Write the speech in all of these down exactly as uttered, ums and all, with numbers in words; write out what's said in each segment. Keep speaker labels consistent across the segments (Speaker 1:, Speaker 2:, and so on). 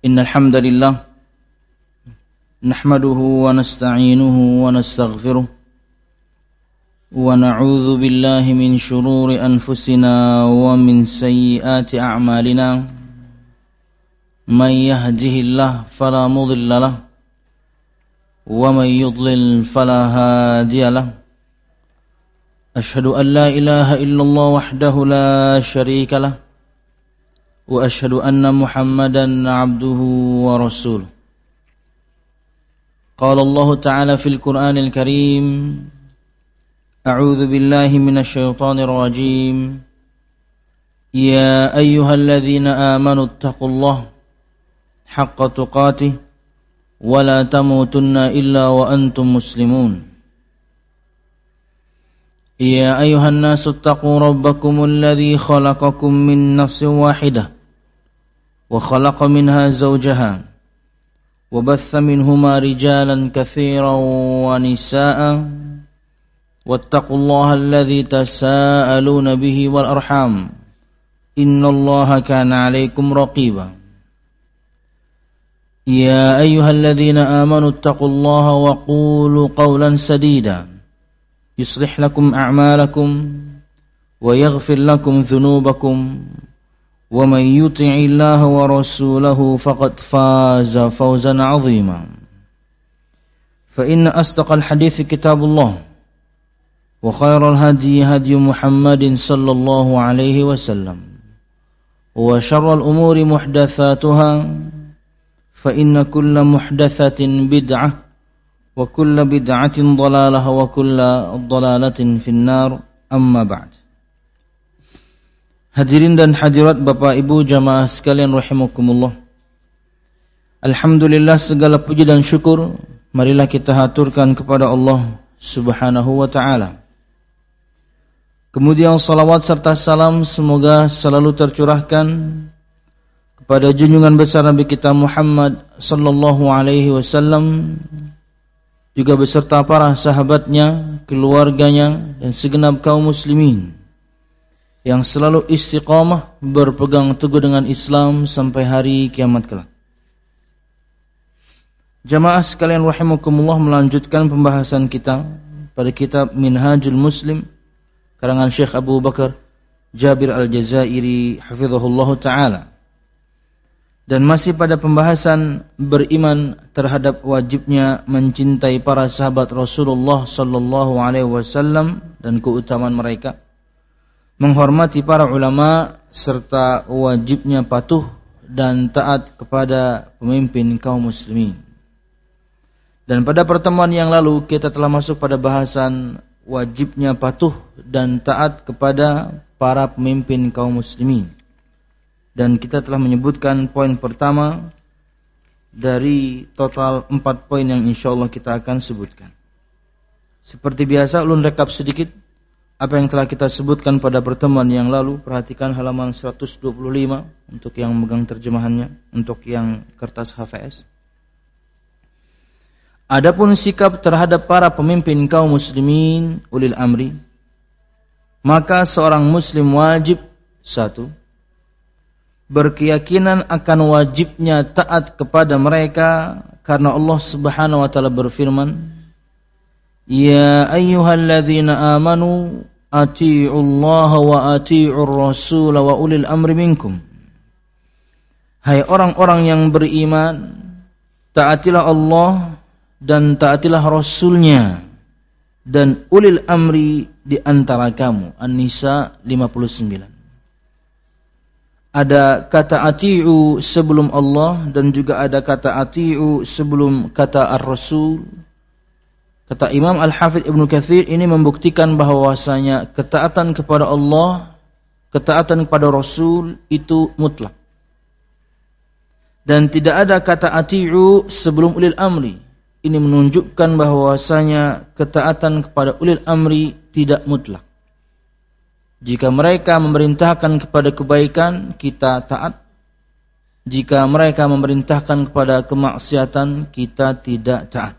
Speaker 1: إن الحمد لله نحمده ونستعينه ونستغفره ونعوذ بالله من شرور أنفسنا ومن سيئات أعمالنا من يهده الله فلا مضل له ومن يضلل فلا هادي له أشهد أن لا إله إلا الله وحده لا شريك له وأشهد أن محمدا عبده ورسوله قال الله تعالى في القرآن الكريم أعوذ بالله من الشيطان الرجيم يا أيها الذين آمنوا اتقوا الله حق تقاته ولا تموتن إلا وأنتم مسلمون يا أيها الناس اتقوا ربكم الذي خلقكم من نفس واحدة وخلق منها زوجها وبث منهما رجالا كثيرا ونساء واتقوا الله الذي تساءلون به والأرحام إن الله كان عليكم رقيبا يا أيها الذين آمنوا اتقوا الله وقولوا قولا سديدا يصلح لكم أعمالكم ويغفر لكم ذنوبكم ومن يطع الله ورسوله فقد فاز فوزا عظيما فإن أصدق الحديث كتاب الله وخير الهدي هدي محمد صلى الله عليه وسلم وشر الأمور محدثاتها فإن كل محدثة بدعة وكل بدعة ضلالة وكل ضلالة في النار أما بعد. Hadirin dan hadirat Bapak Ibu jamaah sekalian rahimakumullah. Alhamdulillah, segala puji dan syukur marilah kita haturkan kepada Allah Subhanahu wa taala. Kemudian salawat serta salam semoga selalu tercurahkan kepada junjungan besar Nabi kita Muhammad sallallahu alaihi wasallam, juga beserta para sahabatnya, keluarganya, dan segenap kaum muslimin yang selalu istiqamah berpegang teguh dengan Islam sampai hari kiamat kelak. Jamaah sekalian rahimakumullah, melanjutkan pembahasan kita pada kitab Minhajul Muslim karangan Syekh Abu Bakar Jabir Al-Jazairi hafizahullah ta'ala, dan masih pada pembahasan beriman terhadap wajibnya mencintai para sahabat Rasulullah sallallahu alaihi wasallam dan keutamaan mereka, menghormati para ulama, serta wajibnya patuh dan taat kepada pemimpin kaum muslimin. Dan pada pertemuan yang lalu kita telah masuk pada bahasan wajibnya patuh dan taat kepada para pemimpin kaum muslimin. Dan kita telah menyebutkan poin pertama dari total empat poin yang insyaallah kita akan sebutkan. Seperti biasa, ulun rekap sedikit apa yang telah kita sebutkan pada pertemuan yang lalu. Perhatikan halaman seratus dua puluh lima untuk yang memegang terjemahannya, untuk yang kertas H V S. Adapun sikap terhadap para pemimpin kaum muslimin ulil amri, maka seorang muslim wajib: satu, berkeyakinan akan wajibnya taat kepada mereka, karena Allah Subhanahu wa taala berfirman, ya ayyuhalladzina amanu atii'ullaha wa atii'ur rasul wa ulil amri minkum. Hai orang-orang yang beriman, taatilah Allah dan taatilah Rasulnya dan ulil amri di antara kamu. An-Nisa lima puluh sembilan. Ada kata ati'u sebelum Allah dan juga ada kata ati'u sebelum kata ar-rasul. Kata Imam Al-Hafidh Ibnu Katsir ini membuktikan bahwasanya ketaatan kepada Allah, ketaatan kepada Rasul itu mutlak. Dan tidak ada kata ati'u sebelum ulil amri. Ini menunjukkan bahwasanya ketaatan kepada ulil amri tidak mutlak. Jika mereka memerintahkan kepada kebaikan, kita taat. Jika mereka memerintahkan kepada kemaksiatan, kita tidak taat.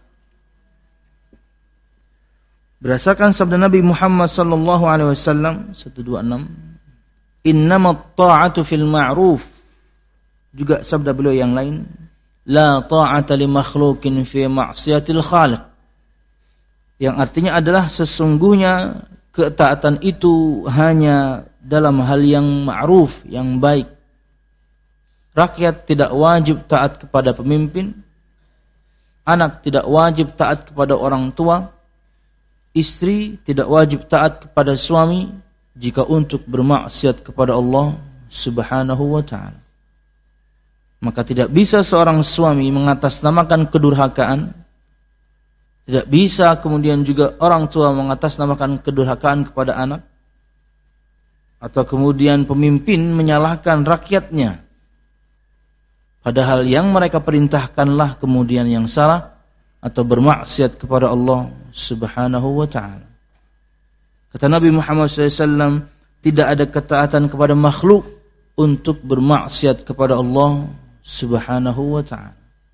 Speaker 1: Berdasarkan sabda Nabi Muhammad sallallahu alaihi wasallam seratus dua puluh enam, innamat ta'atu fil ma'ruf juga sabda beliau yang lain, la ta'ata li makhluqin fi ma'siyatil khaliq. Yang artinya adalah sesungguhnya ketaatan itu hanya dalam hal yang ma'ruf, yang baik. Rakyat tidak wajib taat kepada pemimpin, anak tidak wajib taat kepada orang tua, istri tidak wajib taat kepada suami jika untuk bermaksiat kepada Allah Subhanahu wa ta'ala. Maka tidak bisa seorang suami mengatasnamakan kedurhakaan, tidak bisa kemudian juga orang tua mengatasnamakan kedurhakaan kepada anak, atau kemudian pemimpin menyalahkan rakyatnya, padahal yang mereka perintahkanlah kemudian yang salah atau bermaksiat kepada Allah Subhanahu wa ta'ala. Kata Nabi Muhammad shallallahu alaihi wasallam, tidak ada ketaatan kepada makhluk untuk bermaksiat kepada Allah Subhanahu wa ta'ala.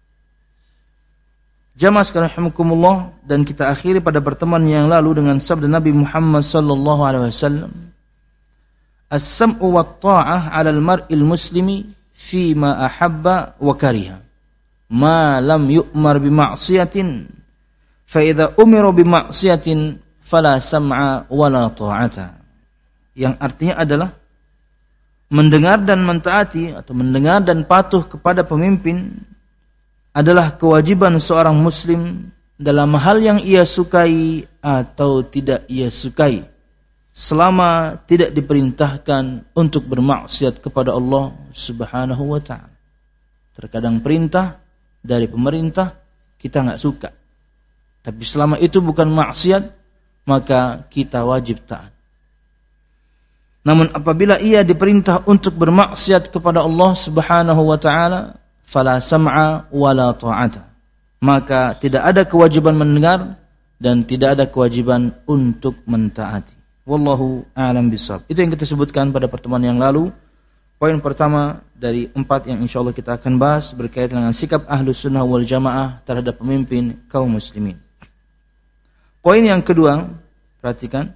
Speaker 1: Jamaah sekalian rahimakumullah, dan kita akhiri pada pertemuan yang lalu dengan sabda Nabi Muhammad sallallahu alaihi wasallam, as-sam'u wat ta'ah 'alal mar'il muslimi fi ma ahabba wa kariha ma lam yu'mar bi ma'siyatin fa idza umira bi ma'siyatin fala sam'a wala ta'ata. Yang artinya adalah mendengar dan mentaati atau mendengar dan patuh kepada pemimpin adalah kewajiban seorang muslim dalam hal yang ia sukai atau tidak ia sukai, selama tidak diperintahkan untuk bermaksiat kepada Allah Subhanahu wa ta'ala. Terkadang perintah dari pemerintah kita enggak suka, tapi selama itu bukan maksiat, maka kita wajib taat. Namun apabila ia diperintah untuk bermaksiat kepada Allah Subhanahu wa ta'ala, fala sam'a wala ta'ata, maka tidak ada kewajiban mendengar dan tidak ada kewajiban untuk mentaati. Wallahu a'lam bishawab. Itu yang kita sebutkan pada pertemuan yang lalu. Poin pertama dari empat yang insyaallah kita akan bahas berkaitan dengan sikap Ahlus Sunnah wal Jamaah terhadap pemimpin kaum muslimin. Poin yang kedua, perhatikan,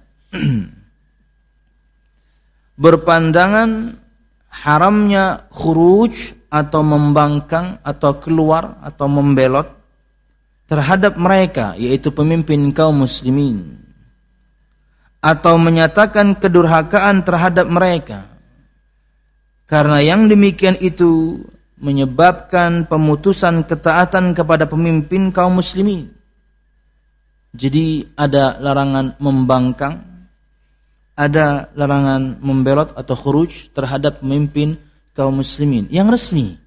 Speaker 1: berpandangan haramnya khuruj atau membangkang atau keluar atau membelot terhadap mereka, yaitu pemimpin kaum muslimin, atau menyatakan kedurhakaan terhadap mereka, karena yang demikian itu menyebabkan pemutusan ketaatan kepada pemimpin kaum muslimin. Jadi ada larangan membangkang, ada larangan membelot atau khuruj terhadap pemimpin kaum muslimin yang resmi.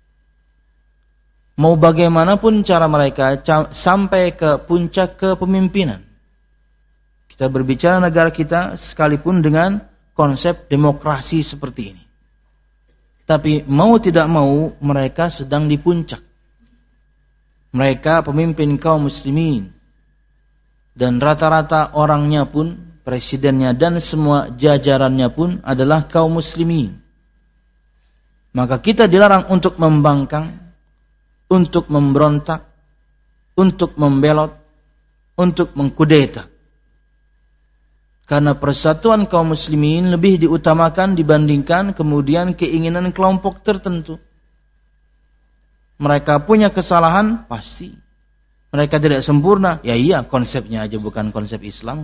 Speaker 1: Mau bagaimanapun cara mereka sampai ke puncak kepemimpinan. Kita berbicara negara kita sekalipun dengan konsep demokrasi seperti ini. Tapi mau tidak mau mereka sedang di puncak. Mereka pemimpin kaum muslimin. Dan rata-rata orangnya pun, presidennya dan semua jajarannya pun adalah kaum muslimin. Maka kita dilarang untuk membangkang, untuk memberontak, untuk membelot, untuk mengkudeta. Karena persatuan kaum muslimin lebih diutamakan dibandingkan kemudian keinginan kelompok tertentu. Mereka punya kesalahan, pasti. Mereka tidak sempurna, ya iya, konsepnya aja bukan konsep Islam.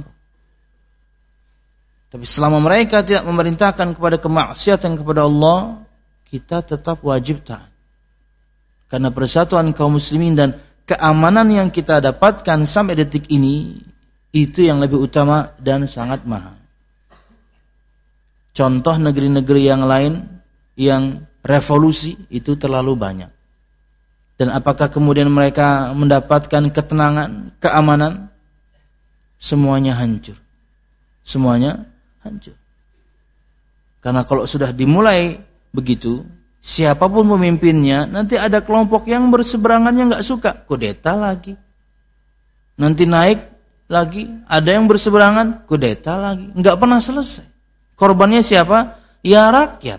Speaker 1: Tapi selama mereka tidak memerintahkan kepada kemaksiatan kepada Allah, kita tetap wajib taat. Karena persatuan kaum muslimin dan keamanan yang kita dapatkan sampai detik ini, itu yang lebih utama dan sangat mahal. Contoh negeri-negeri yang lain yang revolusi itu terlalu banyak. Dan apakah kemudian mereka mendapatkan ketenangan, keamanan? Semuanya hancur. Semuanya hancur. Karena kalau sudah dimulai begitu, siapapun pemimpinnya, nanti ada kelompok yang berseberangan yang nggak suka, kudeta lagi. Nanti naik lagi, ada yang berseberangan, kudeta lagi. Nggak pernah selesai. Korbannya siapa? Ya rakyat.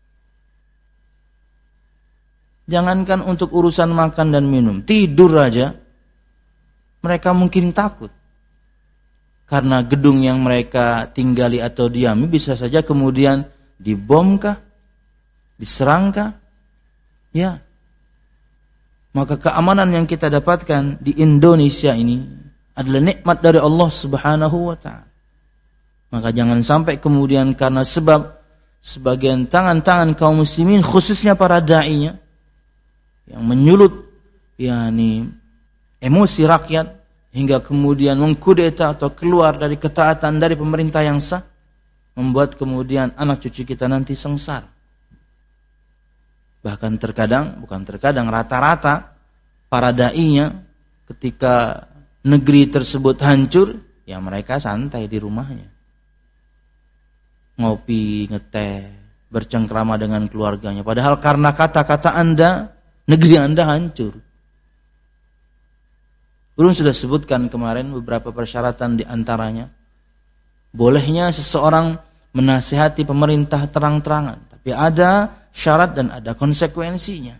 Speaker 1: Jangankan untuk urusan makan dan minum, tidur aja mereka mungkin takut. Karena gedung yang mereka tinggali atau diami bisa saja kemudian dibomkah, diserangkah, Ya. Maka keamanan yang kita dapatkan di Indonesia ini adalah nikmat dari Allah Subhanahu wa taala. Maka jangan sampai kemudian karena sebab sebagian tangan-tangan kaum muslimin khususnya para da'inya yang menyulut yakni emosi rakyat hingga kemudian mengkudeta atau keluar dari ketaatan dari pemerintah yang sah, membuat kemudian anak cucu kita nanti sengsara. Bahkan terkadang, bukan terkadang, rata-rata para da'inya ketika negeri tersebut hancur, ya mereka santai di rumahnya. Ngopi, ngeteh, bercengkrama dengan keluarganya. Padahal karena kata-kata Anda, negeri Anda hancur. Belum sudah sebutkan kemarin beberapa persyaratan di antaranya. Bolehnya seseorang menasihati pemerintah terang-terangan. Tapi ada syarat dan ada konsekuensinya.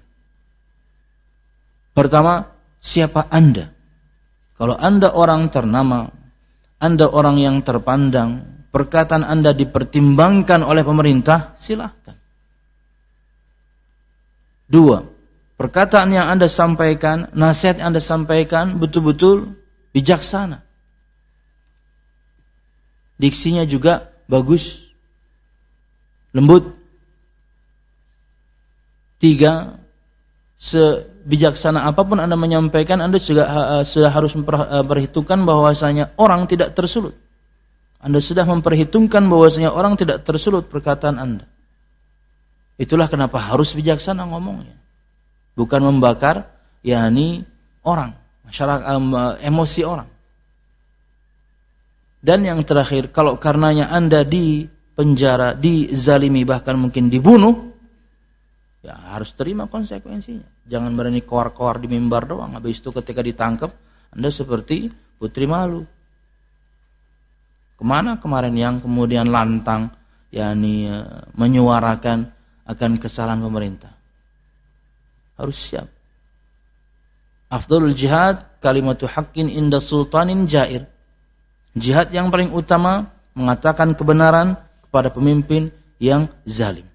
Speaker 1: Pertama, siapa Anda? Kalau Anda orang ternama, Anda orang yang terpandang, perkataan Anda dipertimbangkan oleh pemerintah, silahkan. Dua, perkataan yang Anda sampaikan, nasihat yang Anda sampaikan betul-betul bijaksana. Diksinya juga bagus, lembut. Tiga, sebijaksana apapun Anda menyampaikan, Anda juga uh, sudah harus memperhitungkan bahwasanya orang tidak tersulut. Anda sudah memperhitungkan bahwasanya orang tidak tersulut perkataan Anda. Itulah kenapa harus bijaksana ngomongnya. Bukan membakar yakni orang, masyarakat, um, emosi orang. Dan yang terakhir, kalau karenanya Anda di penjara, dizalimi, bahkan mungkin dibunuh, ya harus terima konsekuensinya. Jangan berani koar-koar di mimbar doang. Habis itu ketika ditangkap, Anda seperti putri malu. Kemana kemarin yang kemudian lantang, yakni menyuarakan akan kesalahan pemerintah? Harus siap. Afdalul jihad kalimatu haqqin inda sultanin jair. Jihad yang paling utama mengatakan kebenaran kepada pemimpin yang zalim.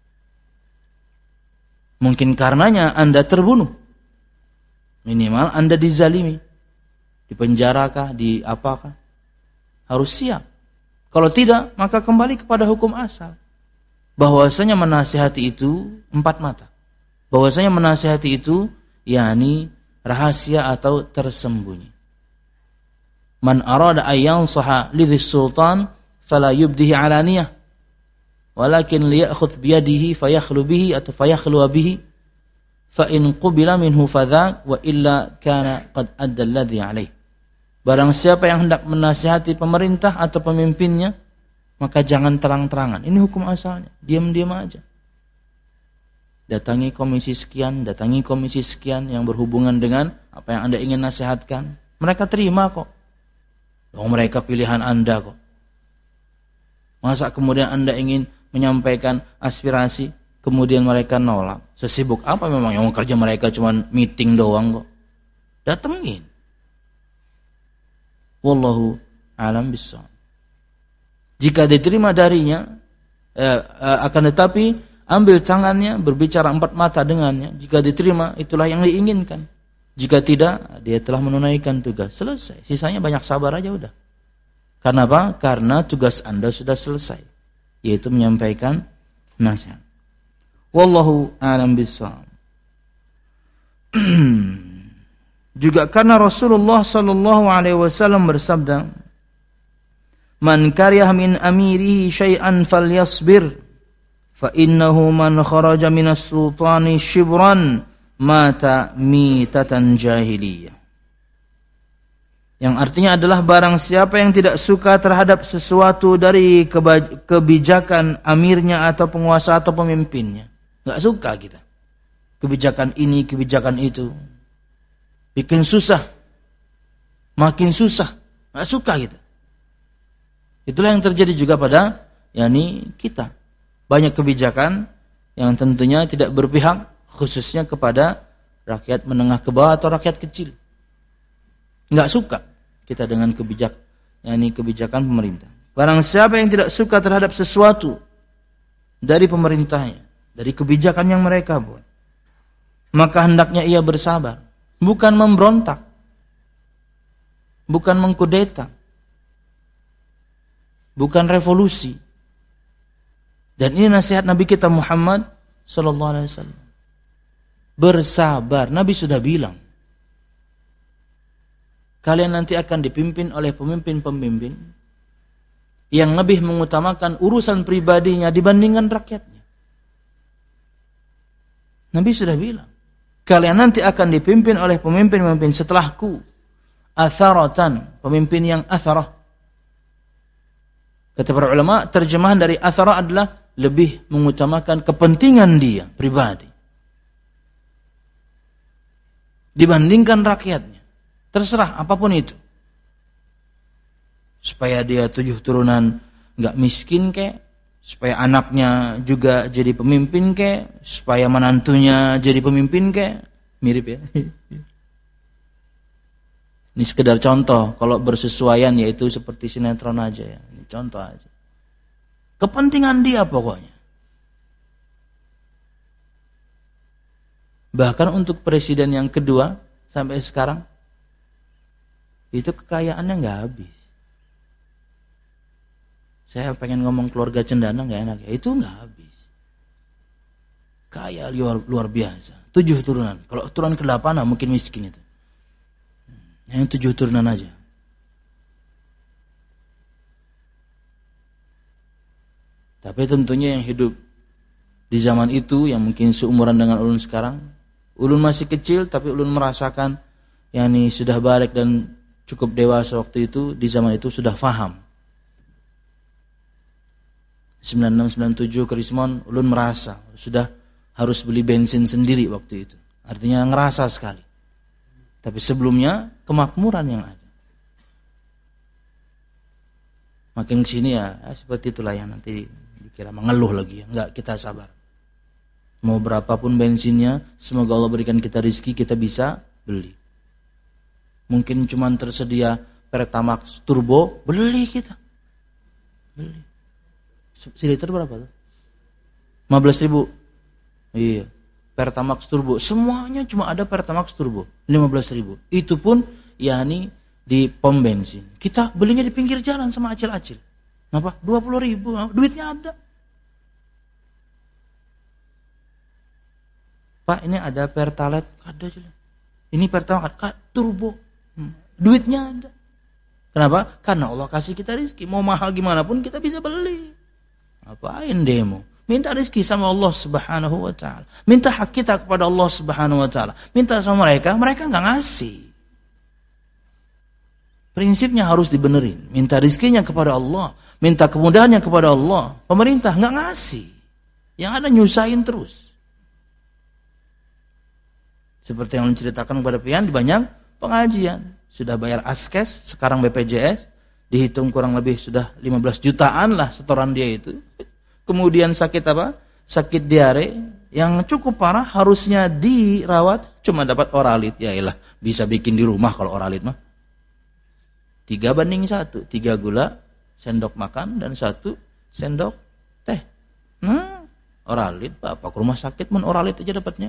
Speaker 1: Mungkin karenanya Anda terbunuh. Minimal Anda dizalimi. Dipenjarakah, di apakah? Harus siap. Kalau tidak, maka kembali kepada hukum asal. Bahwasanya menasihati itu empat mata. Bahwasanya menasihati itu yakni rahasia atau tersembunyi. Man arada ayyan saha lidhis sultan fala yubdihi alaniyah. Walakin liya'khudh biyadihi fayakhlu bihi atau fayakhlu bihi fa in qubila minhu fadhak wa illa kana qad adda alladhi alayh. Barang siapa yang hendak menasihati pemerintah atau pemimpinnya, maka jangan terang-terangan. Ini hukum asalnya, diam-diam aja. Datangi komisi sekian, datangi komisi sekian yang berhubungan dengan apa yang Anda ingin nasihatkan. Mereka terima kok. Oh, mereka pilihan Anda kok. Masa kemudian Anda ingin menyampaikan aspirasi, kemudian mereka nolak? Sesibuk apa memang yang kerja mereka cuma meeting doang kok? Datengin. Wallahu a'lam bishawab. Jika diterima darinya, eh, eh, akan tetapi ambil tangannya, berbicara empat mata dengannya. Jika diterima, itulah yang diinginkan. Jika tidak, dia telah menunaikan tugas. Selesai. Sisanya banyak sabar aja udah. Karena apa? Karena tugas Anda sudah selesai, yaitu menyampaikan nasihat. Wallahu a'lam bishawab. Juga karena Rasulullah sallallahu alaihi wasallam bersabda, "Man kariyah min amirihi syai'an falyasbir, fa innahu man kharaja minas sultani shibran mata mitatan jahiliyah." Yang artinya adalah barang siapa yang tidak suka terhadap sesuatu dari kebijakan amirnya atau penguasa atau pemimpinnya. Enggak suka kita. Kebijakan ini, kebijakan itu. Bikin susah. Makin susah. Enggak suka kita. Itulah yang terjadi juga pada yakni kita. Banyak kebijakan yang tentunya tidak berpihak khususnya kepada rakyat menengah ke bawah atau rakyat kecil. Enggak suka kita dengan kebijak, yakni kebijakan pemerintah. Barang siapa yang tidak suka terhadap sesuatu dari pemerintahnya, dari kebijakan yang mereka buat, maka hendaknya ia bersabar, bukan memberontak, bukan mengkudeta, bukan revolusi. Dan ini nasihat Nabi kita Muhammad sallallahu alaihi wasallam. Bersabar. Nabi sudah bilang, kalian nanti akan dipimpin oleh pemimpin-pemimpin yang lebih mengutamakan urusan pribadinya dibandingkan rakyatnya. Nabi sudah bilang, kalian nanti akan dipimpin oleh pemimpin-pemimpin setelahku, atharatan, pemimpin yang atharah. Kata para ulama, terjemahan dari atharah adalah lebih mengutamakan kepentingan dia pribadi dibandingkan rakyatnya. Terserah apapun itu. Supaya dia tujuh turunan enggak miskin kek, supaya anaknya juga jadi pemimpin kek, supaya menantunya jadi pemimpin kek. Mirip ya. Ini sekedar contoh, kalau bersesuaian yaitu seperti sinetron aja ya. Ini contoh aja. Kepentingan dia pokoknya. Bahkan untuk presiden yang kedua sampai sekarang itu kekayaannya nggak habis. Saya pengen ngomong keluarga cendana nggak enak ya, itu nggak habis. Kaya luar, luar biasa. Tujuh turunan. Kalau turunan ke delapan nah mungkin miskin itu. Yang tujuh turunan aja. Tapi tentunya yang hidup di zaman itu yang mungkin seumuran dengan ulun sekarang, ulun masih kecil tapi ulun merasakan yakni sudah balik dan cukup dewasa waktu itu, di zaman itu sudah faham. sembilan enam sembilan tujuh ke Rismon, ulun merasa sudah harus beli bensin sendiri waktu itu. Artinya ngerasa sekali. Tapi sebelumnya kemakmuran yang ada. Makin kesini ya, ya seperti itulah yang nanti dikira mengeluh lagi ya. Enggak, kita sabar. Mau berapapun bensinnya, semoga Allah berikan kita rezeki, kita bisa beli. Mungkin cuma tersedia Pertamax Turbo, beli kita. Beli. Siliter berapa tuh? lima belas ribu. Iya. Pertamax Turbo. Semuanya cuma ada Pertamax Turbo. lima belas ribu. Itu pun yakni di pom bensin. Kita belinya di pinggir jalan sama acil-acil. Kenapa? dua puluh ribu. Duitnya ada. Pak, ini ada Pertalite. Ada aja. Ini Pertamax Turbo. Hmm. Duitnya ada. Kenapa? Karena Allah kasih kita rezeki. Mau mahal gimana pun kita bisa beli. Apain demo? Minta rezeki sama Allah Subhanahu wa taala. Minta hak kita kepada Allah Subhanahu wa taala. Minta sama mereka, mereka enggak ngasih. Prinsipnya harus dibenerin. Minta rezekinya kepada Allah, minta kemudahannya kepada Allah. Pemerintah enggak ngasih. Yang ada nyusahin terus. Seperti yang menceritakan kepada pian di banyak pengajian. Sudah bayar askes, sekarang B P J S, dihitung kurang lebih sudah lima belas jutaan lah setoran dia itu. Kemudian sakit apa? Sakit diare yang cukup parah, harusnya dirawat, cuma dapat oralit. Ya iyalah, bisa bikin di rumah kalau oralit mah. Tiga banding satu, tiga gula, sendok makan dan satu sendok teh. Nah, oralit, apa ke rumah sakit men oralit aja dapatnya.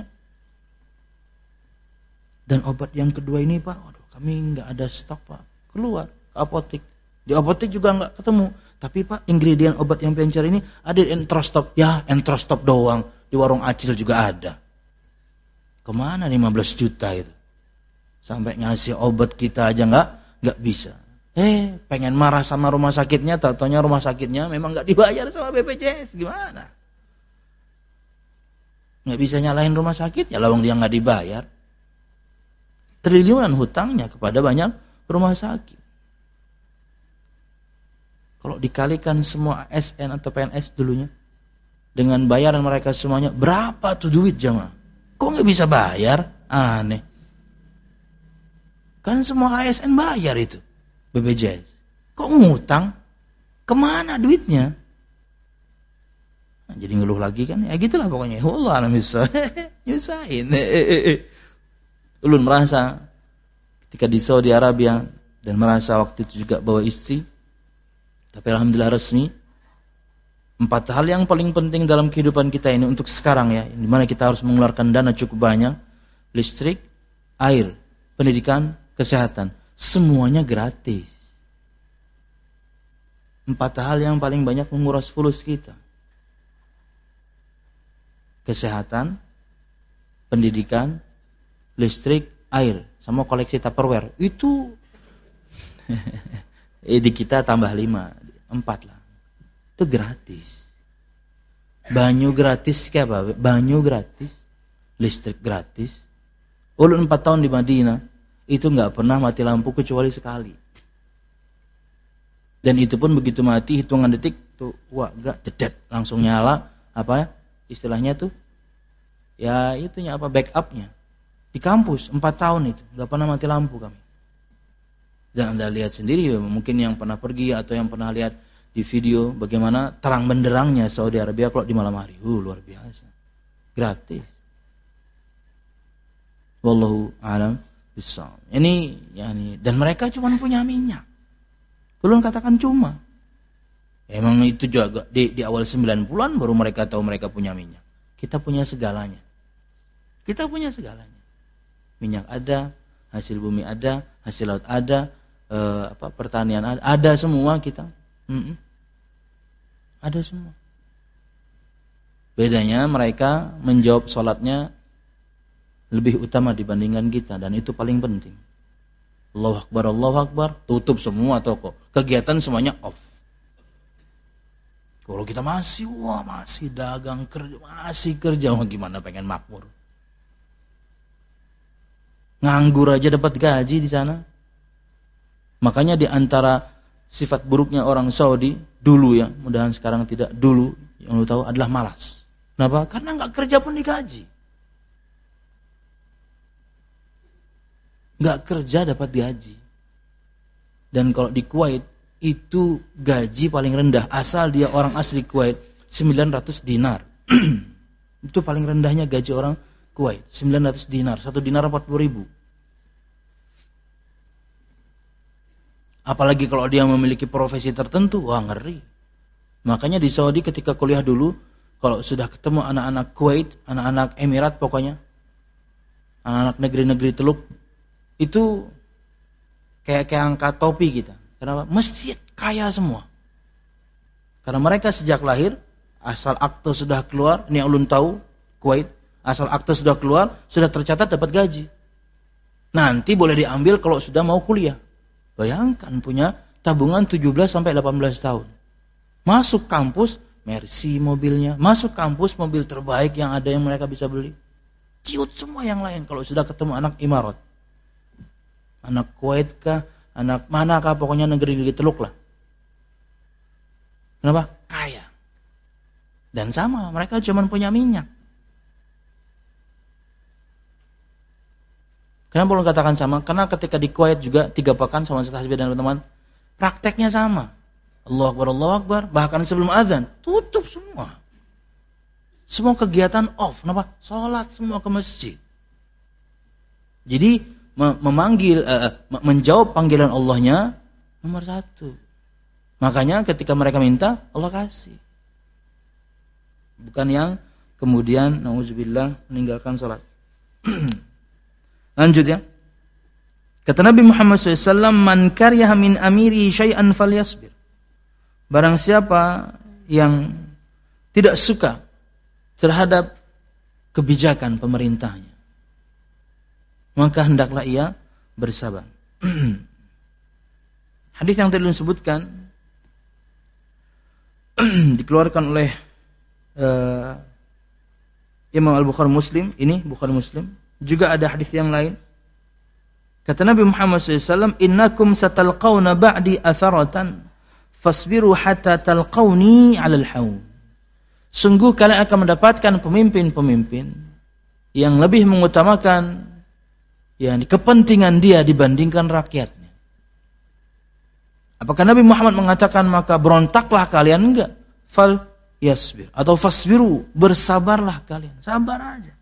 Speaker 1: Dan obat yang kedua ini Pak, waduh, kami nggak ada stok Pak. Keluar ke apotek. Di apotek juga nggak ketemu. Tapi Pak, ingredient obat yang pengen cari ini ada Entrostop. Ya, Entrostop doang. Di warung Acil juga ada. Kemana lima belas juta itu? Sampai ngasih obat kita aja nggak, nggak bisa. Eh, pengen marah sama rumah sakitnya, tau-taunya rumah sakitnya memang nggak dibayar sama B P J S. Gimana? Nggak bisa nyalahin rumah sakit, ya lawang dia nggak dibayar. Triliunan hutangnya kepada banyak rumah sakit. Kalau dikalikan semua A S N atau P N S dulunya dengan bayaran mereka semuanya, berapa tuh duit jamaah? Kok nggak bisa bayar? Aneh. Kan semua A S N bayar itu B P J S. Kok ngutang? Kemana duitnya? Nah, jadi ngeluh lagi kan? Ya gitulah pokoknya. Allah alhamdulillah. Nyusahin. Ulun merasa ketika di Saudi Arabia dan merasa waktu itu juga bawa istri. Tapi alhamdulillah resmi. Empat hal yang paling penting dalam kehidupan kita ini untuk sekarang ya, di mana kita harus mengeluarkan dana cukup banyak. listrik, air, pendidikan, kesehatan. Semuanya gratis. Empat hal yang paling banyak menguras fulus kita. Kesehatan, pendidikan, listrik, air, sama koleksi Tupperware. Itu eh, di kita tambah lima, empat lah. Itu gratis. Banyu gratis kayak apa? Banyu gratis, listrik gratis. Ulun empat tahun di Madinah itu nggak pernah mati lampu kecuali sekali. Dan itu pun begitu mati hitungan detik tuh, wah gak jedet langsung nyala apa ya? Istilahnya tuh ya itunya apa backupnya di kampus empat tahun itu nggak pernah mati lampu kami. Dan Anda lihat sendiri mungkin yang pernah pergi atau yang pernah lihat di video bagaimana terang benderangnya Saudi Arabia kalau di malam hari. Uh, luar biasa. Gratis. Wallahu a'lam bishawab. Ini yani dan mereka cuma punya minyak. Belum katakan cuma. Emang itu juga di, di awal sembilan puluhan baru mereka tahu mereka punya minyak. Kita punya segalanya. Kita punya segalanya. Minyak ada, hasil bumi ada, hasil laut ada, eh, apa pertanian ada, ada semua kita. Mm-mm. Ada semua. Bedanya mereka menjawab sholatnya lebih utama dibandingkan kita dan itu paling penting. Allahu Akbar, Allahu Akbar, tutup semua toko. Kegiatan semuanya off. Kalau kita masih, wah masih dagang kerja, masih kerja, wah gimana pengen makmur. Nganggur aja dapat gaji di sana. Makanya di antara sifat buruknya orang Saudi dulu ya, mudahan sekarang tidak, dulu yang lu tahu adalah malas. Kenapa? Karena nggak kerja pun digaji. Nggak kerja dapat gaji. Dan kalau di Kuwait itu gaji paling rendah asal dia orang asli Kuwait sembilan ratus dinar. Itu paling rendahnya gaji orang Kuwait sembilan ratus dinar. Satu dinar empat puluh ribu. Apalagi kalau dia memiliki profesi tertentu, wah ngeri. Makanya di Saudi ketika kuliah dulu, kalau sudah ketemu anak-anak Kuwait, anak-anak Emirat pokoknya, anak-anak negeri-negeri Teluk, itu kayak kayak angkat topi kita. Kenapa? Mesti kaya semua. Karena mereka sejak lahir, asal akte sudah keluar, ini yang ulun tahu, Kuwait, asal akte sudah keluar, sudah tercatat dapat gaji. Nanti boleh diambil kalau sudah mau kuliah. Bayangkan punya tabungan tujuh belas sampai delapan belas tahun. Masuk kampus, Mercy mobilnya. Masuk kampus, mobil terbaik yang ada yang mereka bisa beli. Ciut semua yang lain kalau sudah ketemu anak Imarat. Anak Kuwait kah, anak mana kah, pokoknya negeri-negeri Teluk lah. Kenapa? Kaya. Dan sama, mereka cuma punya minyak. Kenapa perlu katakan sama? Karena ketika di Kuwait juga tiga pekan sama Ustaz Hasbi dan teman-teman, prakteknya sama. Allahu Akbar, Allahu Akbar, bahkan sebelum azan tutup semua. Semua kegiatan off. Kenapa? Salat semua ke masjid. Jadi memanggil, uh, menjawab panggilan Allahnya nomor satu. Makanya ketika mereka minta, Allah kasih. Bukan yang kemudian na'udzubillah meninggalkan salat. Lanjut ya. Kata Nabi Muhammad shallallahu alaihi wasallam, "Man karyaha min amiri syai'an falyasbir." Barang siapa yang tidak suka terhadap kebijakan pemerintahnya, maka hendaklah ia bersabar. Hadis yang tadi disebutkan dikeluarkan oleh uh, Imam Al-Bukhari Muslim, ini Bukhari Muslim. Juga ada hadis yang lain. Kata Nabi Muhammad shallallahu alaihi wasallam, "Innakum satalqawna ba'di atharatan, fasbiru hatta talqawni 'alal haud." Sungguh kalian akan mendapatkan pemimpin-pemimpin yang lebih mengutamakan yakni kepentingan dia dibandingkan rakyatnya. Apakah Nabi Muhammad mengatakan maka berontaklah kalian? Enggak. Fal yasbir atau fasbiru, bersabarlah kalian. Sabar aja.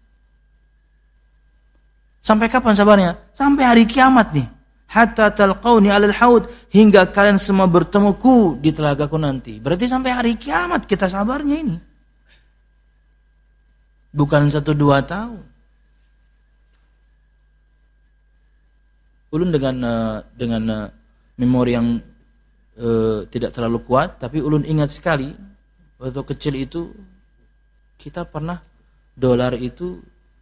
Speaker 1: Sampai kapan sabarnya? Sampai hari kiamat nih. Hatta talqawni 'alal haud, hingga kalian semua bertemuku di telagaku nanti. Berarti sampai hari kiamat kita sabarnya ini. Bukan satu dua tahun. ulun dengan uh, dengan uh, memori yang uh, tidak terlalu kuat, tapi ulun ingat sekali waktu kecil itu kita pernah dolar itu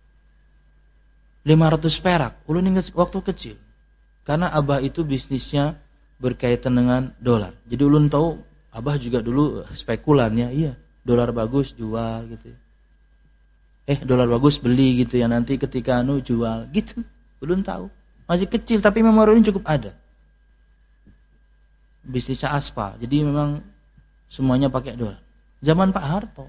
Speaker 1: lima ratus perak. Ulun ingat waktu kecil. Karena abah itu bisnisnya berkaitan dengan dolar. Jadi ulun tahu abah juga dulu spekulannya, iya, dolar bagus jual gitu. Eh, dolar bagus beli gitu ya, nanti ketika anu jual gitu. Ulun tahu. Masih kecil tapi memori ulun cukup ada. Bisnisnya aspal. Jadi memang semuanya pakai dolar. Zaman Pak Harto.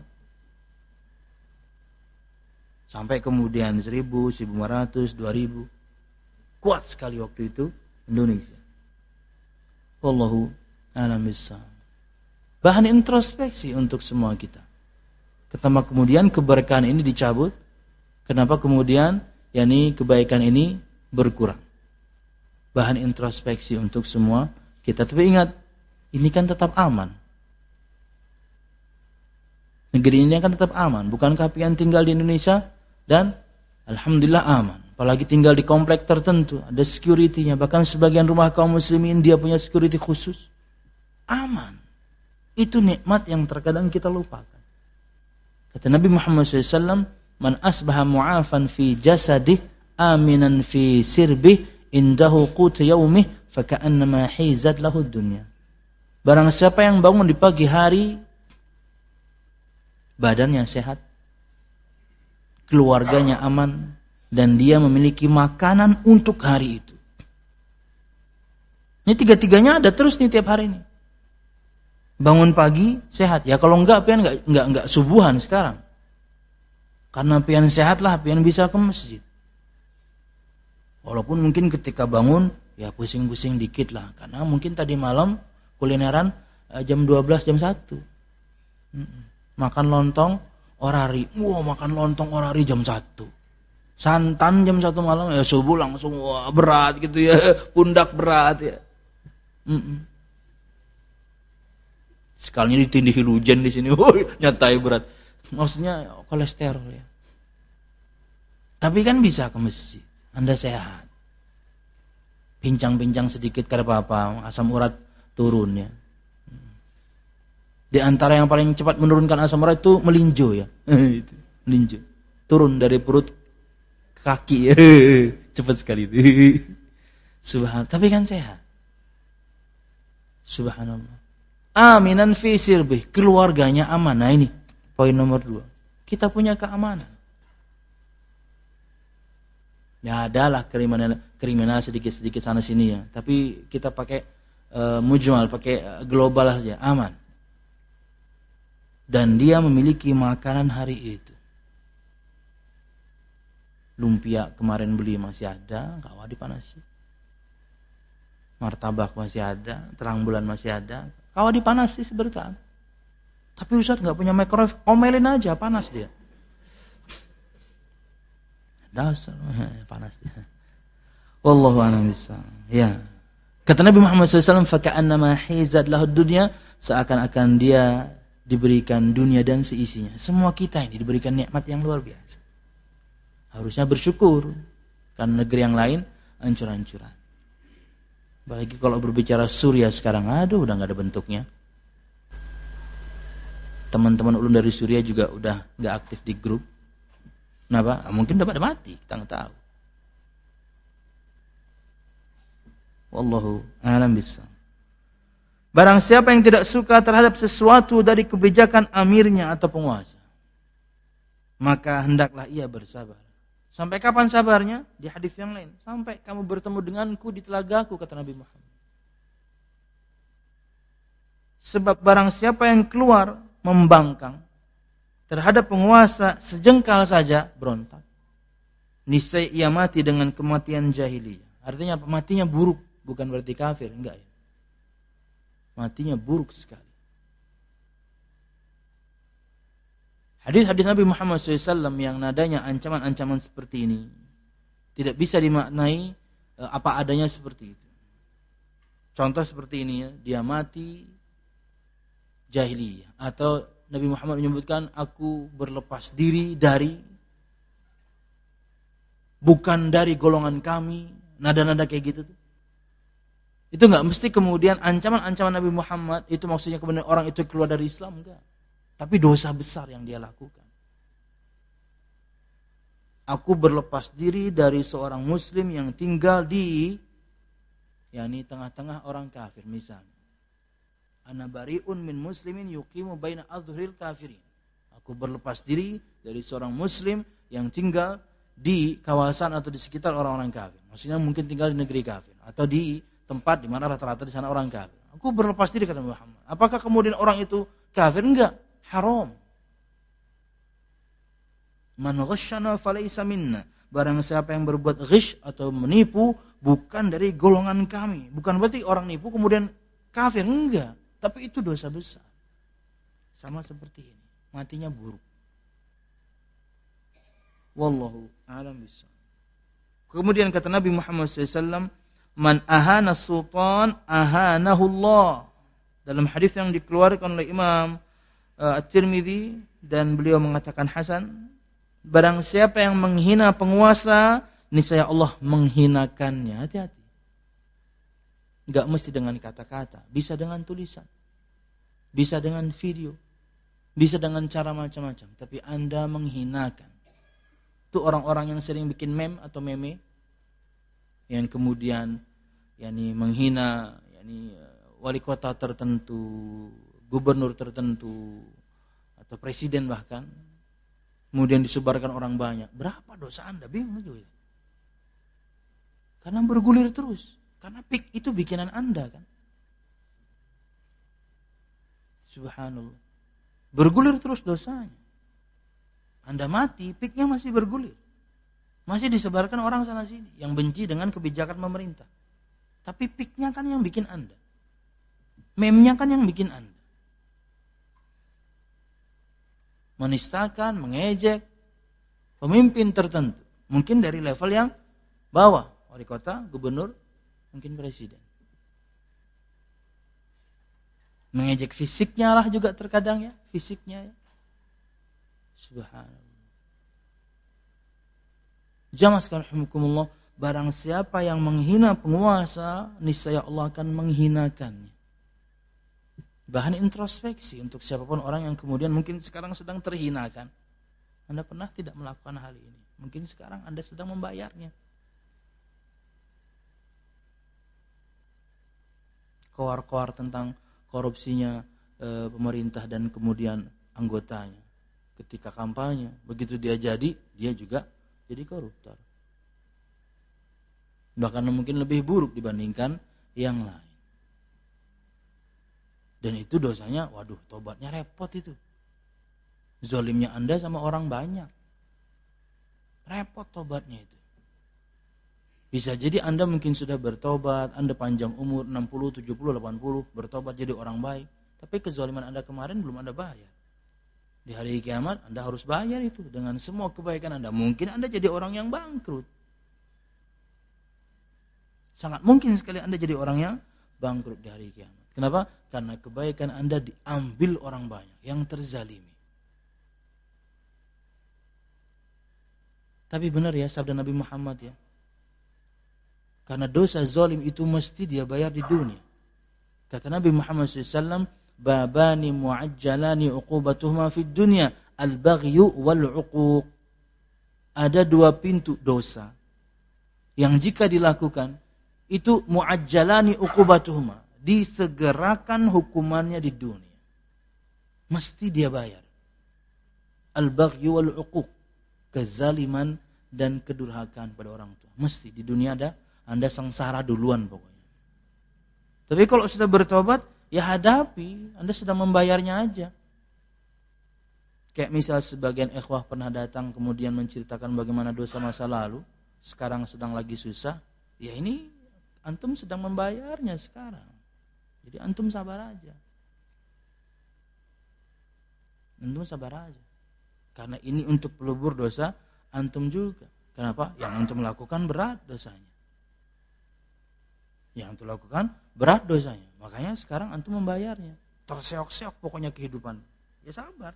Speaker 1: Sampai kemudian seribu, seribu lima ratus, dua ribu. Kuat sekali waktu itu Indonesia. Wallahu a'lam bishawab. Bahan introspeksi untuk semua kita. Kenapa kemudian keberkahan ini dicabut? Kenapa kemudian yakni kebaikan ini berkurang? Bahan introspeksi untuk semua kita. Tapi ingat, ini kan tetap aman. Negeri ini kan tetap aman. Bukankah pian tinggal di Indonesia dan alhamdulillah aman. Apalagi tinggal di komplek tertentu, ada security-nya. Bahkan sebagian rumah kaum muslimin dia punya security khusus. Aman. Itu nikmat yang terkadang kita lupakan. Kata Nabi Muhammad shallallahu alaihi wasallam, "Man asbaha mu'afan fi jasadih, aminan fi sirbih, indahu qut yaumih, faka'annama hizat lahu dunya." Barang siapa yang bangun di pagi hari, badannya sehat, keluarganya aman, dan dia memiliki makanan untuk hari itu. Ini tiga-tiganya ada terus nih tiap hari ini. Bangun pagi sehat. Ya kalau enggak pian enggak enggak enggak subuhan sekarang. Karena pian sehat lah pian bisa ke masjid. Walaupun mungkin ketika bangun ya pusing-pusing dikit lah, karena mungkin tadi malam kulineran jam dua belas, jam satu. Makan lontong orari. Wah, makan lontong orari jam satu. Santan jam satu malam, ya subuh langsung wah berat gitu ya, pundak berat ya. Mm-mm. Sekalinya ditindihi hujan di sini, woi nyatai berat. Maksudnya kolesterol ya. Tapi kan bisa ke masjid, Anda sehat. Pincang-pincang sedikit kada apa-apa, asam urat turun ya. Di antara yang paling cepat menurunkan asam urat itu melinjo ya. Melinjo. Turun dari perut kaki, cepat sekali itu. Subhanallah. Tapi kan sehat. Subhanallah. Aminan fi sirbih, keluarganya aman. Nah ini poin nomor dua. Kita punya keamanan. Ya adalah kriminal, kriminal sedikit-sedikit sana sini ya. Tapi kita pakai uh, mujmal, pakai uh, global saja, aman. Dan dia memiliki makanan hari itu. Lumpia kemarin beli masih ada, kawah dipanasi. Martabak masih ada, terang bulan masih ada, kawah dipanasi sebentar. Tapi Ustaz nggak punya microwave, omelin aja panas dia. Dasar panas dia. Wallahu a'lam bishawab. Ya. Kata Nabi Muhammad shallallahu alaihi wasallam, "Faka'annama hizat lahu dunya", seakan-akan dia diberikan dunia dan seisinya. Semua kita ini diberikan nikmat yang luar biasa. Harusnya bersyukur. Karena negeri yang lain hancur-hancuran. Apalagi kalau berbicara Suriah sekarang, aduh udah gak ada bentuknya. Teman-teman ulun dari Suriah juga udah gak aktif di grup. Kenapa? Mungkin udah pada mati, kita gak tahu. Wallahu a'lam bishawab. Barang siapa yang tidak suka terhadap sesuatu dari kebijakan amirnya atau penguasa, maka hendaklah ia bersabar. Sampai kapan sabarnya? Di hadis yang lain. Sampai kamu bertemu denganku di telagaku, kata Nabi Muhammad. Sebab barang siapa yang keluar membangkang terhadap penguasa sejengkal saja, berontak, niscaya ia mati dengan kematian jahiliyah. Artinya apa? Matinya buruk. Bukan berarti kafir, enggak ya. Matinya buruk sekali. Hadis-hadis Nabi Muhammad shallallahu alaihi wasallam yang nadanya ancaman-ancaman seperti ini tidak bisa dimaknai apa adanya seperti itu. Contoh seperti ini ya, dia mati jahiliyah, atau Nabi Muhammad menyebutkan aku berlepas diri dari, bukan dari golongan kami, nada-nada kayak gitu tuh. Itu enggak mesti kemudian ancaman-ancaman Nabi Muhammad itu maksudnya kemudian orang itu keluar dari Islam, enggak. Tapi dosa besar yang dia lakukan. Aku berlepas diri dari seorang muslim yang tinggal di yakni tengah-tengah orang kafir misalnya. Ana bari'un min muslimin yuqimu baina adhhuril kafirin. Aku berlepas diri dari seorang muslim yang tinggal di kawasan atau di sekitar orang-orang kafir. Maksudnya mungkin tinggal di negeri kafir atau di tempat di mana rata-rata di sana orang kafir. Aku berlepas diri kata Muhammad. Apakah kemudian orang itu kafir? Enggak, haram. Man ghasyana falaysa minna. Barang siapa yang berbuat ghish atau menipu bukan dari golongan kami. Bukan berarti orang nipu kemudian kafir, enggak. Tapi itu dosa besar. Sama seperti ini, matinya buruk. Wallahu a'lam bishawab. Kemudian kata Nabi Muhammad shallallahu alaihi wasallam, man ahana sultan ahanahu Allah. Dalam hadis yang dikeluarkan oleh Imam uh, At-Tirmidzi dan beliau mengatakan hasan, barang siapa yang menghina penguasa, niscaya Allah menghinakannya. Hati-hati. Enggak mesti dengan kata-kata, bisa dengan tulisan, bisa dengan video, bisa dengan cara macam-macam, tapi Anda menghinakan. Itu orang-orang yang sering bikin meme atau meme yang kemudian yakni menghina yakni wali kota tertentu, gubernur tertentu atau presiden bahkan, kemudian disebarkan orang banyak. Berapa dosa Anda? Bingung juga. Karena bergulir terus. Karena pik itu bikinan Anda kan. Subhanallah. Bergulir terus dosanya. Anda mati, piknya masih bergulir. Masih disebarkan orang sana sini yang benci dengan kebijakan pemerintah. Tapi piknya kan yang bikin Anda. Meme-nya kan yang bikin Anda. Menistakan, mengejek pemimpin tertentu. Mungkin dari level yang bawah, wali kota, gubernur, mungkin presiden. Mengejek fisiknya lah juga terkadang ya, fisiknya ya. Subhanallah. Jamaah sekalian rahimakumullah, barang siapa yang menghina penguasa, niscaya Allah akan menghinakannya. Bahan introspeksi untuk siapapun orang yang kemudian mungkin sekarang sedang terhinakan. Anda pernah tidak melakukan hal ini? Mungkin sekarang Anda sedang membayarnya. Koar-koar tentang korupsinya e, pemerintah dan kemudian anggotanya. Ketika kampanye, begitu dia jadi, dia juga jadi koruptor. Bahkan mungkin lebih buruk dibandingkan yang lain. Dan itu dosanya, waduh, tobatnya repot itu. Zolimnya Anda sama orang banyak. Repot tobatnya itu. Bisa jadi Anda mungkin sudah bertobat, Anda panjang umur enam puluh, tujuh puluh, delapan puluh, bertobat jadi orang baik. Tapi kezaliman Anda kemarin belum Anda bayar. Di hari kiamat Anda harus bayar itu dengan semua kebaikan Anda. Mungkin Anda jadi orang yang bangkrut. Sangat mungkin sekali Anda jadi orang yang bangkrut di hari kiamat. Kenapa? Karena kebaikan Anda diambil orang banyak yang terzalimi. Tapi benar ya sabda Nabi Muhammad ya. Karena dosa zalim itu mesti dia bayar di dunia. Kata Nabi Muhammad shallallahu alaihi wasallam, babani muajjalani uqubatuhuma fid dunya, al-baghyu wal-uquq. Ada dua pintu dosa yang jika dilakukan itu muajjalani uqubatuhuma, disegerakan hukumannya di dunia. Mesti dia bayar. Al-baghyu wal-uquq, kezaliman dan kedurhakaan pada orang tua. Mesti di dunia ada, Anda sengsara duluan pokoknya. Tapi kalau sudah bertobat, ya hadapi, Anda sedang membayarnya aja. Kayak misal sebagian ikhwah pernah datang kemudian menceritakan bagaimana dosa masa lalu, sekarang sedang lagi susah, ya ini antum sedang membayarnya sekarang. Jadi antum sabar aja. Antum sabar aja. Karena ini untuk pelebur dosa antum juga. Kenapa? Yang antum lakukan berat dosanya. Yang antum lakukan berat dosanya. Makanya sekarang antum membayarnya. Terseok-seok pokoknya kehidupan. Ya sabar.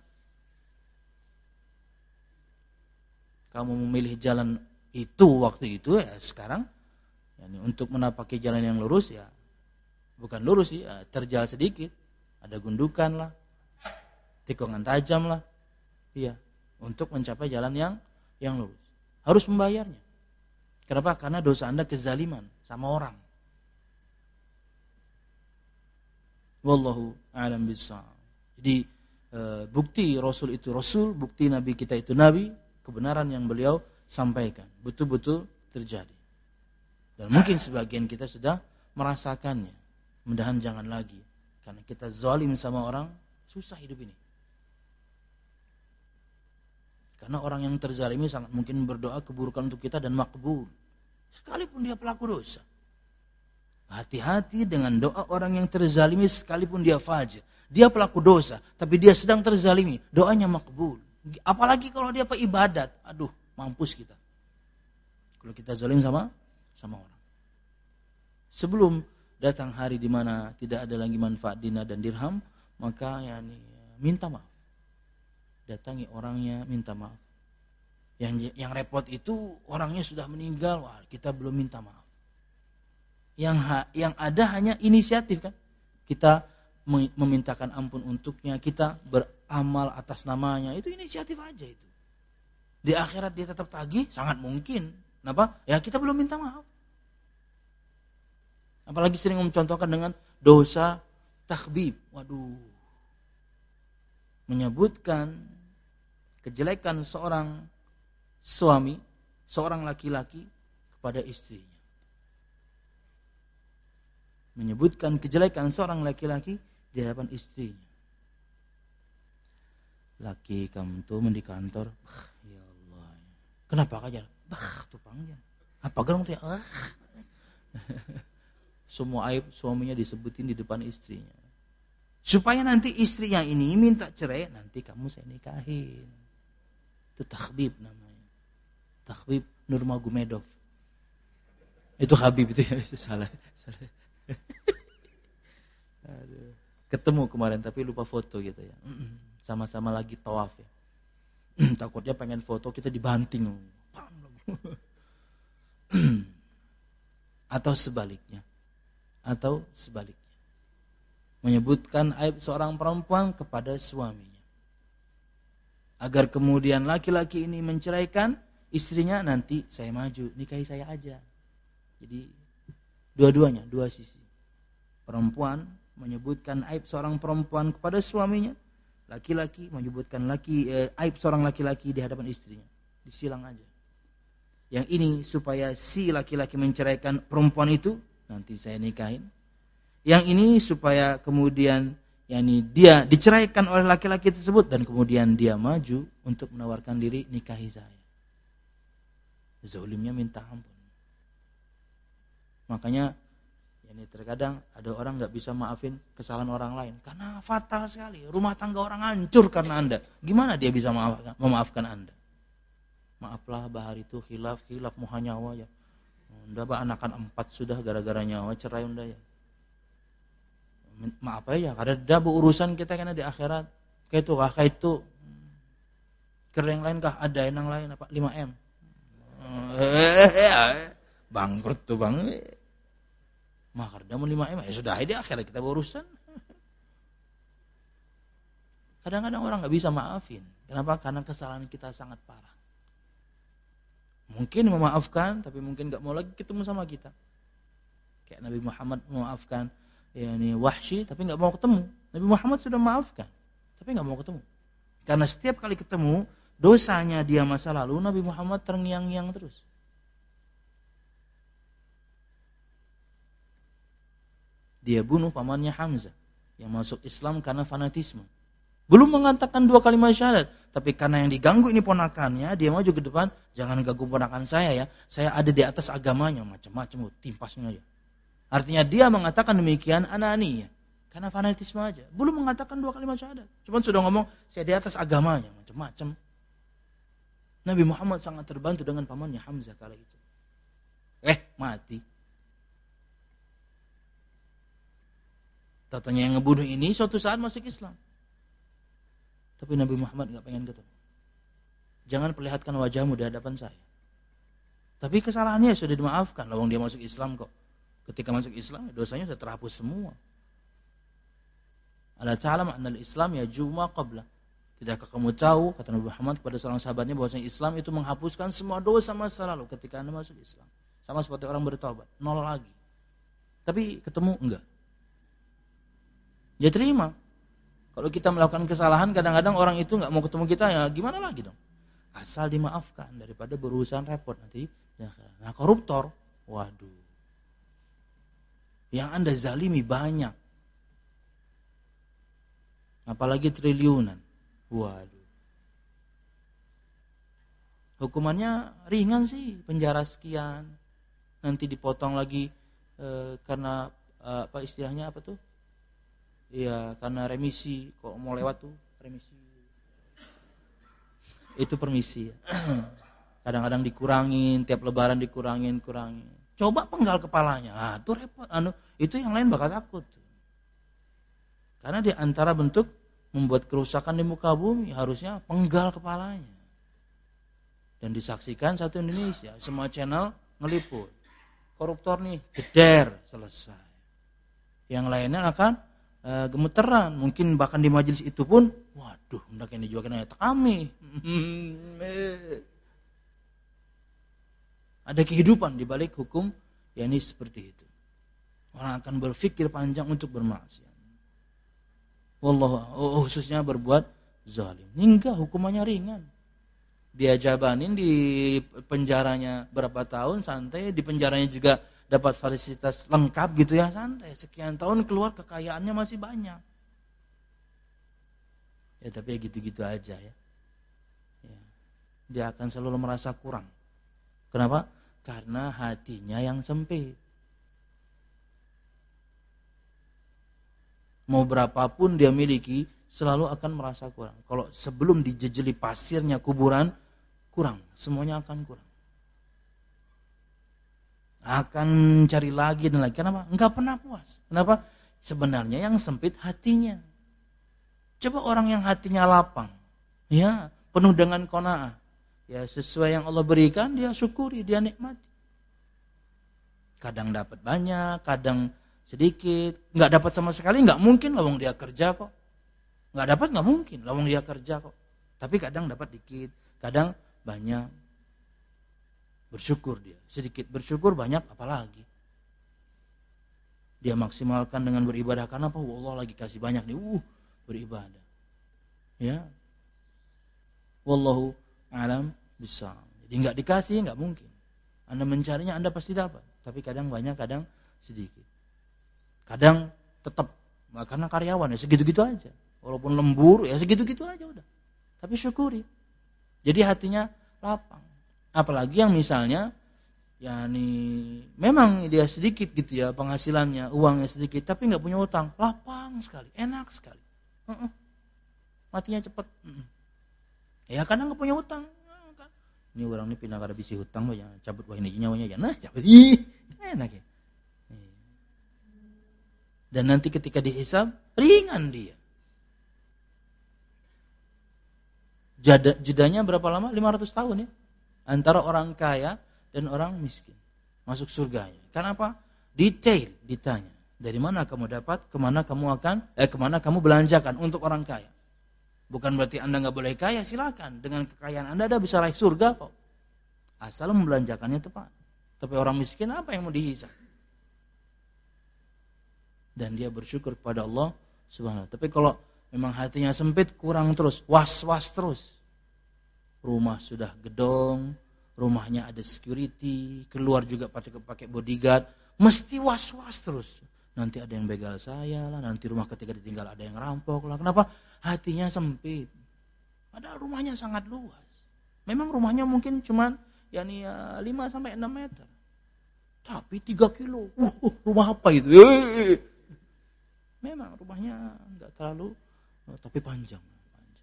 Speaker 1: Kamu memilih jalan itu waktu itu, ya sekarang Yani untuk menapaki jalan yang lurus ya, bukan lurus sih, ya, terjal sedikit, ada gundukan lah, tikungan tajam lah, iya, untuk mencapai jalan yang yang lurus. Harus membayarnya. Kenapa? Karena dosa Anda kezaliman sama orang. Wallahu a'lam bishawab. Jadi e, bukti Rasul itu Rasul, bukti Nabi kita itu Nabi, kebenaran yang beliau sampaikan betul-betul terjadi. Dan mungkin sebagian kita sudah merasakannya. Mudah-mudahan jangan lagi. Karena kita zalim sama orang, susah hidup ini. Karena orang yang terzalimi sangat mungkin berdoa keburukan untuk kita dan makbul. Sekalipun dia pelaku dosa. Hati-hati dengan doa orang yang terzalimi sekalipun dia fajir. Dia pelaku dosa, tapi dia sedang terzalimi. Doanya makbul. Apalagi kalau dia peibadat. Aduh, mampus kita. Kalau kita zalim sama sama orang. Sebelum datang hari di mana tidak ada lagi manfaat dinar dan dirham, maka yani minta maaf. Datangi orangnya, minta maaf. Yang yang repot itu orangnya sudah meninggal, wah kita belum minta maaf. Yang ha, yang ada hanya inisiatif kan. Kita memintakan ampun untuknya, kita beramal atas namanya, itu inisiatif aja itu. Di akhirat dia tetap tagih, sangat mungkin. Kenapa? Ya kita belum minta maaf. Apalagi sering mencontohkan dengan dosa takhbib. Waduh. Menyebutkan kejelekan seorang suami, seorang laki-laki kepada istrinya. Menyebutkan kejelekan seorang laki-laki di hadapan istrinya. Laki kamu tuh di kantor, ya Allah. Kenapa kajar? Bah, tuh panggil. Apa gerong tuh ya? Ah. Semua aib suaminya disebutin di depan istrinya. Supaya nanti istrinya ini minta cerai, nanti kamu saya nikahin. Itu takhbib namanya. Takhbib Nurmagomedov. Itu Habib itu ya, itu salah. salah. Aduh. Ketemu kemarin tapi lupa foto gitu ya. Sama-sama lagi tawaf ya. Takutnya pengen foto kita dibanting. Atau sebaliknya. Atau sebaliknya. Menyebutkan aib seorang perempuan kepada suaminya. Agar kemudian laki-laki ini menceraikan istrinya, nanti saya maju, nikahi saya aja. Jadi dua-duanya, dua sisi. Perempuan menyebutkan aib seorang perempuan kepada suaminya. Laki-laki menyebutkan laki eh, aib seorang laki-laki di hadapan istrinya. Disilang aja. Yang ini supaya si laki-laki menceraikan perempuan itu, nanti saya nikahin. Yang ini supaya kemudian yakni dia diceraikan oleh laki-laki tersebut dan kemudian dia maju untuk menawarkan diri, nikahi saya. Zalimnya minta ampun. Makanya yakni terkadang ada orang enggak bisa maafin kesalahan orang lain karena fatal sekali. Rumah tangga orang hancur karena Anda. Gimana dia bisa memaafkan, memaafkan Anda? Maaflah bahar itu khilaf, khilaf muha nyawa ya. Unda bah anakan empat sudah gara-gara nyawa cerai unda ya. Maaf aja, karena dah berurusan kita karena di akhirat. Kayak itu kah, kayak itu. Kerja yang lain kah, ada yang lain apa? lima M. Bangkrut tuh bang. Maka dah mau lima M, ya sudah di akhirat kita berurusan. Kadang-kadang orang nggak bisa maafin. Kenapa? Karena kesalahan kita sangat parah. Mungkin memaafkan, tapi mungkin gak mau lagi ketemu sama kita. Kayak Nabi Muhammad memaafkan yakni Wahsy, tapi gak mau ketemu. Nabi Muhammad sudah memaafkan, tapi gak mau ketemu. Karena setiap kali ketemu, dosanya dia masa lalu, Nabi Muhammad terngiang-ngiang terus. Dia bunuh pamannya Hamzah, yang masuk Islam karena fanatisme. Belum mengatakan dua kalimat syahadat, tapi karena yang diganggu ini ponakannya, dia maju ke depan, jangan ganggu ponakan saya ya, saya ada di atas agamanya, macam-macam, timpasnya aja. Artinya dia mengatakan demikian anani ya, karena fanatisme aja. Belum mengatakan dua kalimat syahadat, cuma sudah ngomong saya di atas agamanya, macam-macam. Nabi Muhammad sangat terbantu dengan pamannya Hamzah kala itu. Eh, mati. Tatanya yang ngebunuh ini suatu saat masuk Islam. Tapi Nabi Muhammad gak pengen ketemu. Jangan perlihatkan wajahmu di hadapan saya. Tapi kesalahannya sudah dimaafkan. Lawang dia masuk Islam kok. Ketika masuk Islam, dosanya sudah terhapus semua. Ala ta'lam anna al-Islam yajubu ma qabla. Tidakkah kamu tahu, kata Nabi Muhammad kepada seorang sahabatnya, bahwasanya Islam itu menghapuskan semua dosa masa lalu ketika Anda masuk Islam. Sama seperti orang bertaubat, nol lagi. Tapi ketemu enggak. Ya terima. Kalau kita melakukan kesalahan, kadang-kadang orang itu enggak mau ketemu kita, ya gimana lagi dong? Asal dimaafkan daripada berurusan repot nanti. Nah, koruptor, waduh. Yang Anda zalimi banyak. Apalagi triliunan. Waduh. Hukumannya ringan sih, penjara sekian. Nanti dipotong lagi e, karena e, apa istilahnya apa tuh? Iya, karena remisi. Kok mau lewat tuh remisi. Itu permisi. Kadang-kadang dikurangin, tiap lebaran dikurangin, kurangin. Coba penggal kepalanya. Ah, itu repot. Anu, itu yang lain bakal takut. Karena di antara bentuk membuat kerusakan di muka bumi harusnya penggal kepalanya. Dan disaksikan satu Indonesia, semua channel ngeliput. Koruptor nih, geder, selesai. Yang lainnya akan e, gemeteran. Mungkin bahkan di majelis itu pun, waduh, hendak ini juga kena kami. Ada kehidupan di balik hukum, yakni seperti itu. Orang akan berpikir panjang untuk bermaksiat. Wallahu, khususnya berbuat zalim. Hingga hukumannya ringan. Dia jabanin di penjaranya berapa tahun, santai. Di penjaranya juga dapat fasilitas lengkap gitu ya, santai. Sekian tahun keluar, kekayaannya masih banyak. Ya tapi gitu-gitu aja ya. Ya. Dia akan selalu merasa kurang. Kenapa? Karena hatinya yang sempit. Mau berapapun dia miliki, selalu akan merasa kurang. Kalau sebelum dijejeli pasirnya kuburan, kurang. Semuanya akan kurang. Akan cari lagi dan lagi. Kenapa? Enggak pernah puas. Kenapa? Sebenarnya yang sempit hatinya. Coba orang yang hatinya lapang, ya, penuh dengan qanaah. Ya sesuai yang Allah berikan, dia syukuri, dia nikmati. Kadang dapat banyak, kadang sedikit. Nggak dapat sama sekali, nggak mungkin, lawang dia kerja kok. Nggak dapat, nggak mungkin, lawang dia kerja kok. Tapi kadang dapat dikit, kadang banyak. Bersyukur dia. Sedikit bersyukur, banyak apalagi. Dia maksimalkan dengan beribadah. Karena apa? Allah lagi kasih banyak nih. Uh, beribadah. Ya. Wallahu alam bisa. Jadi nggak dikasih nggak mungkin. Anda mencarinya Anda pasti dapat. Tapi kadang banyak, kadang sedikit. Kadang tetap karena karyawan ya segitu-gitu aja. Walaupun lembur ya segitu-gitu aja udah. Tapi syukuri. Jadi hatinya lapang. Apalagi yang misalnya yakni memang dia sedikit gitu ya penghasilannya, uangnya sedikit tapi nggak punya utang, lapang sekali, enak sekali. Uh-uh. Matinya cepat. Uh-uh. Ya karena nggak punya utang. Ini orang ini pindah kada bisi hutang, ya cabut wah ini nyawanya ya, nah cabut, ih enak ya. Dan nanti ketika dihisab ringan dia. Jada, jedanya berapa lama? lima ratus tahun ya. Antara orang kaya dan orang miskin masuk surganya. Karena apa? Detail ditanya. Dari mana kamu dapat? Kemana kamu akan? Eh kemana kamu belanjakan untuk orang kaya? Bukan berarti Anda nggak boleh kaya, silakan. Dengan kekayaan Anda, Anda bisa raih surga kok. Asal membelanjakannya tepat. Tapi orang miskin apa yang mau dihisab? Dan dia bersyukur kepada Allah Subhanahu wa taala. Tapi kalau memang hatinya sempit, kurang terus, was-was terus. Rumah sudah gedong, rumahnya ada security, keluar juga pakai pakai bodyguard, mesti was-was terus. Nanti ada yang begal saya lah, nanti rumah ketika ditinggal ada yang rampok lah. Kenapa? Hatinya sempit. Padahal rumahnya sangat luas. Memang rumahnya mungkin cuma yakni ya, lima sampai enam meter. Tapi tiga kilo. Uh, rumah apa itu? Eee. Memang rumahnya enggak terlalu tapi panjang. panjang.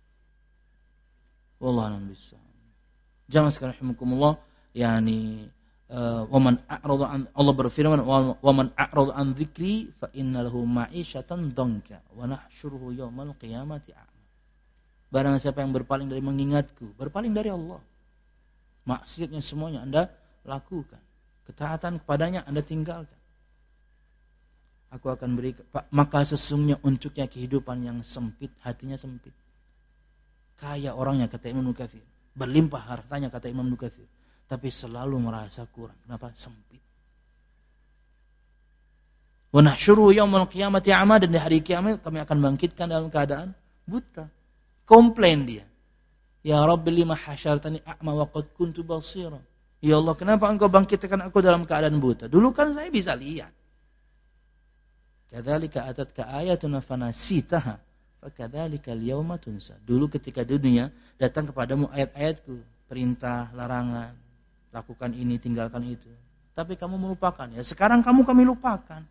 Speaker 1: Wallahu a'lam bishawab. Jangan sekali rahimakumullah yakni waman a'rada an Allah berfirman waman a'rada an dzikri fa innalahu ma'isyatan dhanka wa nahsyuruhu yaumal qiyamati a'ma. Barang siapa yang berpaling dari mengingatku, berpaling dari Allah. Maksiatnya semuanya Anda lakukan. Ketaatan kepadanya Anda tinggalkan. Aku akan beri, maka sesungguhnya untuknya kehidupan yang sempit, hatinya sempit. Kaya orangnya, kata Imam Nukathir. Berlimpah hartanya, kata Imam Nukathir. Tapi selalu merasa kurang. Kenapa? Sempit. Wa nahsyuruhu yaumil qiyamati a'ma, dan di hari kiamat kami akan bangkitkan dalam keadaan buta. Komplain dia. Ya Rabbi lima hasyartani a'ma wa qad kuntu basira. Ya Allah, kenapa engkau bangkitkan aku dalam keadaan buta? Dulu kan saya bisa lihat. Kadzalika atatka ayatuna fanasitaha fakadzalika al-yauma tunsa. Dulu ketika dunia datang kepadamu ayat-ayatku, perintah, larangan, lakukan ini, tinggalkan itu. Tapi kamu melupakan. Ya sekarang kamu kami lupakan.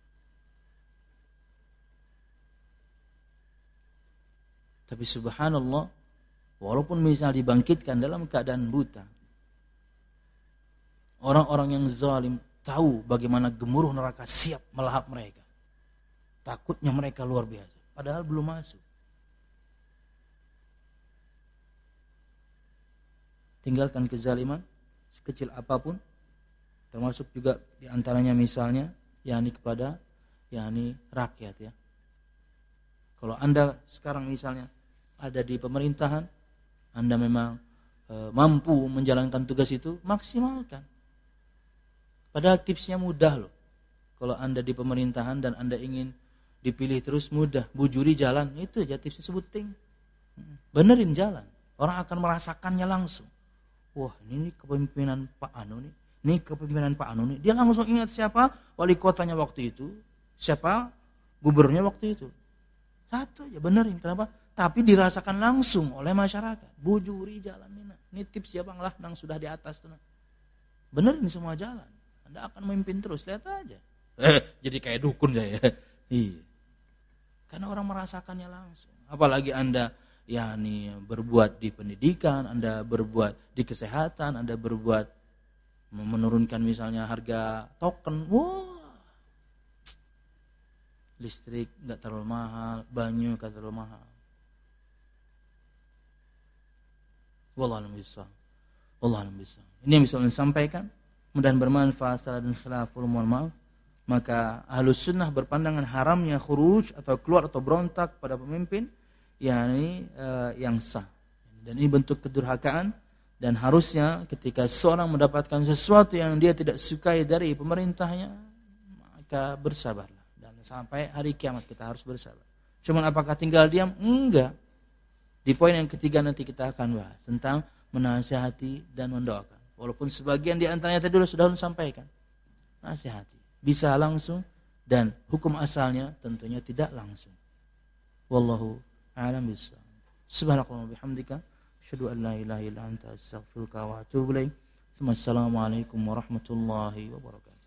Speaker 1: Tapi subhanallah, walaupun misal dibangkitkan dalam keadaan buta, orang-orang yang zalim tahu bagaimana gemuruh neraka siap melahap mereka. Takutnya mereka luar biasa. Padahal belum masuk. Tinggalkan kezaliman, sekecil apapun. Termasuk juga diantaranya misalnya, yakni kepada yakni rakyat ya. Kalau Anda sekarang misalnya ada di pemerintahan, Anda memang e, mampu menjalankan tugas itu, maksimalkan. Padahal tipsnya mudah loh. Kalau Anda di pemerintahan dan Anda ingin dipilih terus, mudah. Bujuri jalan, itu aja tipsnya, sebuting. Benerin jalan. Orang akan merasakannya langsung. Wah, ini kepemimpinan Pak Anu nih. Ini kepemimpinan Pak Anu nih. Dia langsung ingat siapa wali kotanya waktu itu, siapa gubernurnya waktu itu. Satu aja, benerin. Kenapa? Tapi dirasakan langsung oleh masyarakat. Bujuri jalan ini. Ini tips ya Bang lah, nang sudah di atas tuh. Benerin semua jalan. Anda akan memimpin terus, lihat aja. Eh, jadi kayak dukun saya. Iya. Karena orang merasakannya langsung. Apalagi Anda yakni berbuat di pendidikan, Anda berbuat di kesehatan, Anda berbuat menurunkan misalnya harga token. Wah. Listrik enggak terlalu mahal, banyu enggak terlalu mahal. Wallahu a'lam bishawab. Wallahu a'lam bishawab. Ini yang bisa saya sampaikan. Mudah-mudahan bermanfaat. Salah dan khilaful, mohon maaf. Maka Ahlus Sunnah berpandangan haramnya khuruj atau keluar atau berontak pada pemimpin, yakni uh, yang sah. Dan ini bentuk kedurhakaan, dan harusnya ketika seorang mendapatkan sesuatu yang dia tidak sukai dari pemerintahnya, maka bersabarlah. Dan sampai hari kiamat kita harus bersabar. Cuman apakah tinggal diam? Enggak. Di poin yang ketiga nanti kita akan bahas tentang menasihati dan mendoakan. Walaupun sebagian di antaranya tadi sudah sampaikan. Nasihati bisa langsung, dan hukum asalnya tentunya tidak langsung. Wallahu a'lam bishawab. Subhanakallahumma bihamdika asyhadu an la ilaha illa anta astaghfiruka wa atubu ilaik. Assalamualaikum warahmatullahi wabarakatuh.